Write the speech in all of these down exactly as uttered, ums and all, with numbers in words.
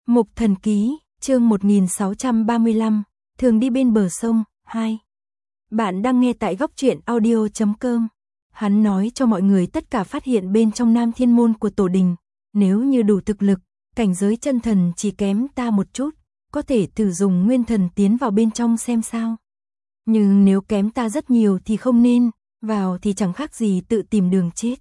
Mục Thần Ký, chương một nghìn sáu trăm ba mươi lăm, thường đi bên bờ sông, hai. Bạn đang nghe tại góc truyện audio chấm com. Hắn nói cho mọi người tất cả phát hiện bên trong Nam Thiên Môn của Tổ Đình, nếu như đủ thực lực, cảnh giới chân thần chỉ kém ta một chút, có thể thử dùng nguyên thần tiến vào bên trong xem sao. Nhưng nếu kém ta rất nhiều thì không nên, vào thì chẳng khác gì tự tìm đường chết.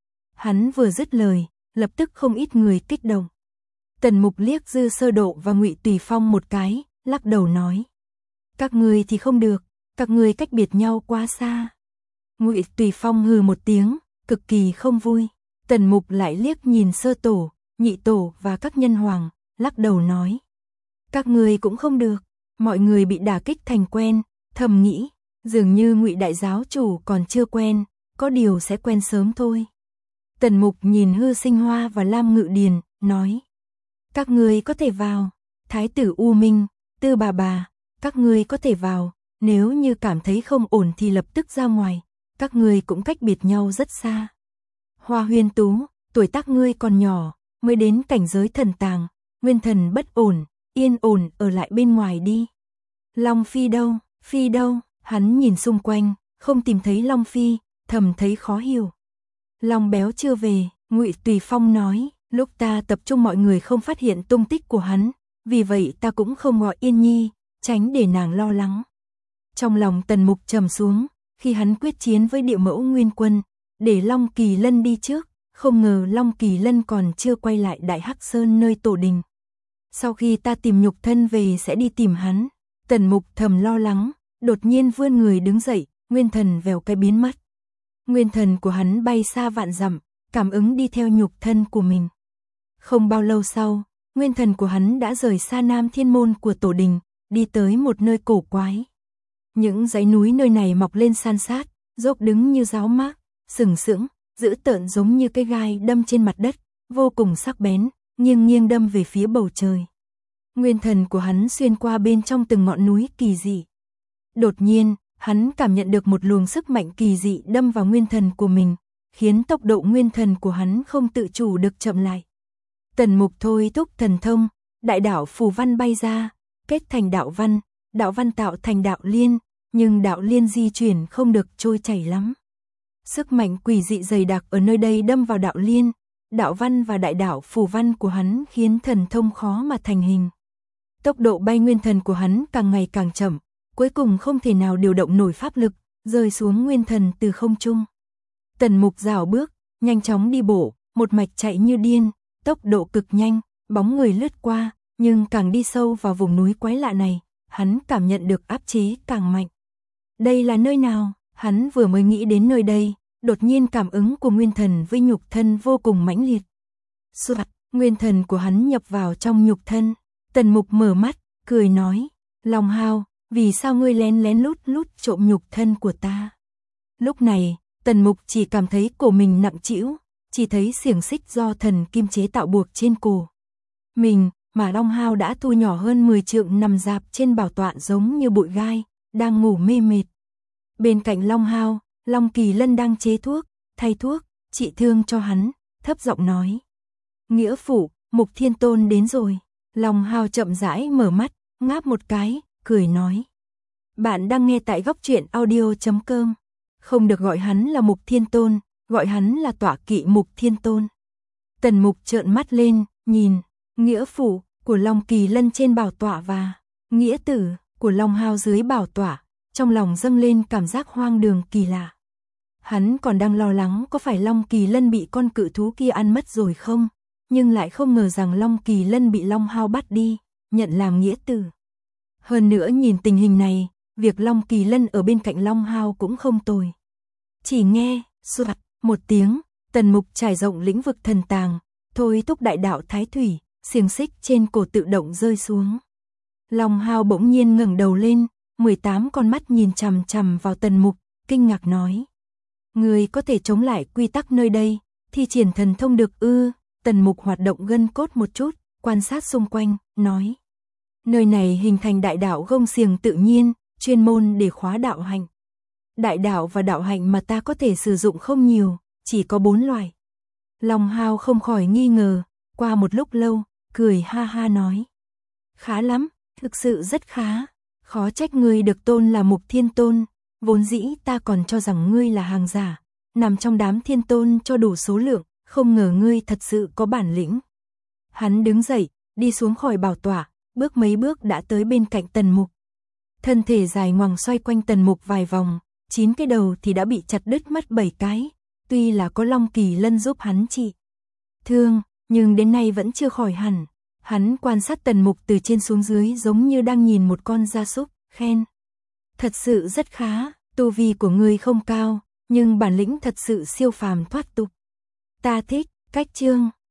Hắn vừa dứt lời, lập tức không ít người kích động. Tần Mục liếc Dư Sơ Độ và Ngụy Tùy Phong một cái, lắc đầu nói: các người thì không được, các người cách biệt nhau quá xa. Ngụy Tùy Phong hừ một tiếng, cực kỳ không vui. Tần Mục lại liếc nhìn Sơ Tổ, Nhị Tổ và các nhân hoàng, lắc đầu nói: các người cũng không được. Mọi người bị đả kích thành quen, thầm nghĩ, dường như Ngụy đại giáo chủ còn chưa quen, có điều sẽ quen sớm thôi. Tần Mục nhìn Hư Sinh Hoa và Lam Ngự Điền, nói: các người có thể vào. Thái tử U Minh, Tư bà bà, các người có thể vào, nếu như cảm thấy không ổn thì lập tức ra ngoài, các người cũng cách biệt nhau rất xa. Hoa Huyên Tú, tuổi tác ngươi còn nhỏ, mới đến cảnh giới thần tàng, nguyên thần bất ổn, yên ổn ở lại bên ngoài đi. Long Phi đâu, Phi đâu? Hắn nhìn xung quanh, không tìm thấy Long Phi, thầm thấy khó hiểu. Long Béo chưa về, Ngụy Tùy Phong nói, lúc ta tập trung mọi người không phát hiện tung tích của hắn, vì vậy ta cũng không gọi Yên Nhi, tránh để nàng lo lắng. Trong lòng Tần Mục trầm xuống, khi hắn quyết chiến với Địa Mẫu Nguyên Quân, để Long Kỳ Lân đi trước, không ngờ Long Kỳ Lân còn chưa quay lại Đại Hắc Sơn nơi Tổ Đình. Sau khi ta tìm nhục thân về sẽ đi tìm hắn. Tần Mục thầm lo lắng, đột nhiên vươn người đứng dậy, nguyên thần vèo cái biến mất. Nguyên thần của hắn bay xa vạn dặm, cảm ứng đi theo nhục thân của mình. Không bao lâu sau, nguyên thần của hắn đã rời xa Nam Thiên Môn của Tổ Đình, đi tới một nơi cổ quái. Những dãy núi nơi này mọc lên san sát, dốc đứng như giáo mác, sừng sững, dữ tợn giống như cái gai đâm trên mặt đất, vô cùng sắc bén, nghiêng nghiêng đâm về phía bầu trời. Nguyên thần của hắn xuyên qua bên trong từng ngọn núi kỳ dị. Đột nhiên, hắn cảm nhận được một luồng sức mạnh kỳ dị đâm vào nguyên thần của mình, khiến tốc độ nguyên thần của hắn không tự chủ được chậm lại. Tần Mục thôi thúc thần thông, đại đạo phù văn bay ra, kết thành đạo văn, đạo văn tạo thành đạo liên, nhưng đạo liên di chuyển không được trôi chảy lắm. Sức mạnh quỷ dị dày đặc ở nơi đây đâm vào đạo liên, đạo văn và đại đạo phù văn của hắn khiến thần thông khó mà thành hình. Tốc độ bay nguyên thần của hắn càng ngày càng chậm, cuối cùng không thể nào điều động nổi pháp lực, rơi xuống nguyên thần từ không trung. Tần Mục rảo bước, nhanh chóng đi bộ, một mạch chạy như điên, tốc độ cực nhanh, bóng người lướt qua, nhưng càng đi sâu vào vùng núi quái lạ này, hắn cảm nhận được áp chế càng mạnh. Đây là nơi nào? Hắn vừa mới nghĩ đến nơi đây, đột nhiên cảm ứng của nguyên thần với nhục thân vô cùng mãnh liệt. Soạt, nguyên thần của hắn nhập vào trong nhục thân. Tần Mục mở mắt, cười nói: Long Hao, vì sao ngươi lén lén lút lút trộm nhục thân của ta? Lúc này, Tần Mục chỉ cảm thấy cổ mình nặng trĩu, chỉ thấy xiềng xích do thần kim chế tạo buộc trên cổ mình, mà Long Hao đã thu nhỏ hơn mười trượng nằm dạp trên bảo tọa giống như bụi gai, đang ngủ mê mệt. Bên cạnh Long Hao, Long Kỳ Lân đang chế thuốc, thay thuốc, trị thương cho hắn, thấp giọng nói: Nghĩa phụ, Mục Thiên Tôn đến rồi. Long Hao chậm rãi mở mắt, ngáp một cái, cười nói: bạn đang nghe tại góc truyện audio chấm com. Không được gọi hắn là Mục Thiên Tôn, gọi hắn là tọa kỵ Mục Thiên Tôn. Tần Mục trợn mắt lên, nhìn nghĩa phụ của Long Kỳ Lân trên bảo tọa và nghĩa tử của Long Hao dưới bảo tọa, trong lòng dâng lên cảm giác hoang đường kỳ lạ. Hắn còn đang lo lắng có phải Long Kỳ Lân bị con cự thú kia ăn mất rồi không, nhưng lại không ngờ rằng Long Kỳ Lân bị Long Hao bắt đi, nhận làm nghĩa tử. Hơn nữa nhìn tình hình này, việc Long Kỳ Lân ở bên cạnh Long Hao cũng không tồi. Chỉ nghe, soạt, một tiếng, Tần Mục trải rộng lĩnh vực thần tàng, thôi thúc đại đạo thái thủy, xiềng xích trên cổ tự động rơi xuống. Long Hao bỗng nhiên ngẩng đầu lên, mười tám con mắt nhìn chằm chằm vào Tần Mục, kinh ngạc nói: Người có thể chống lại quy tắc nơi đây, thi triển thần thông được ư? Tần Mục hoạt động gân cốt một chút, quan sát xung quanh, nói: nơi này hình thành đại đạo gông xiềng tự nhiên, chuyên môn để khóa đạo hạnh. Đại đạo và đạo hạnh mà ta có thể sử dụng không nhiều, chỉ có bốn loại. Long Hao không khỏi nghi ngờ, qua một lúc lâu, cười ha ha nói. Khá lắm, thực sự rất khá. Khó trách ngươi được tôn là Mục Thiên Tôn, vốn dĩ ta còn cho rằng ngươi là hàng giả, nằm trong đám thiên tôn cho đủ số lượng, không ngờ ngươi thật sự có bản lĩnh. Hắn đứng dậy, đi xuống khỏi bảo tọa, bước mấy bước đã tới bên cạnh Tần Mục. Thân thể dài ngoằng xoay quanh Tần Mục vài vòng, chín cái đầu thì đã bị chặt đứt mất bảy cái, tuy là có Long Kỳ Lân giúp hắn trị thương, nhưng đến nay vẫn chưa khỏi hẳn. Hắn quan sát Tần Mục từ trên xuống dưới giống như đang nhìn một con gia súc, khen. Thật sự rất khá, tu vi của ngươi không cao, nhưng bản lĩnh thật sự siêu phàm thoát tục. Ta thích, cách chương.